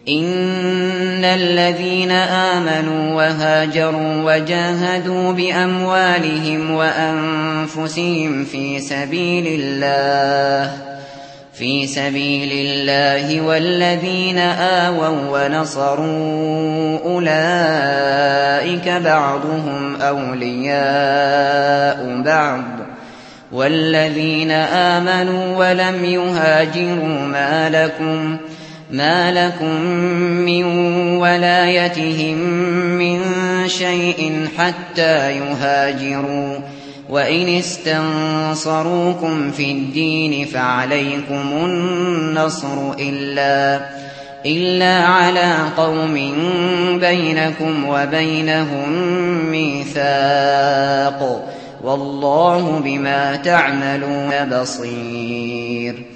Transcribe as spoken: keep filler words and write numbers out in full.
إن الذين آمنوا وهاجروا وجاهدوا بأموالهم وأنفسهم في سبيل الله في سبيل الله والذين آووا ونصروا أولئك بعضهم أولياء بعض والذين آمنوا ولم يهاجروا ما لكم ما لكم من ولايتهم من شيء حتى يهاجروا وإن استنصروكم في الدين فعليكم النصر إلا, إلا على قوم بينكم وبينهم ميثاق والله بما تعملون بصير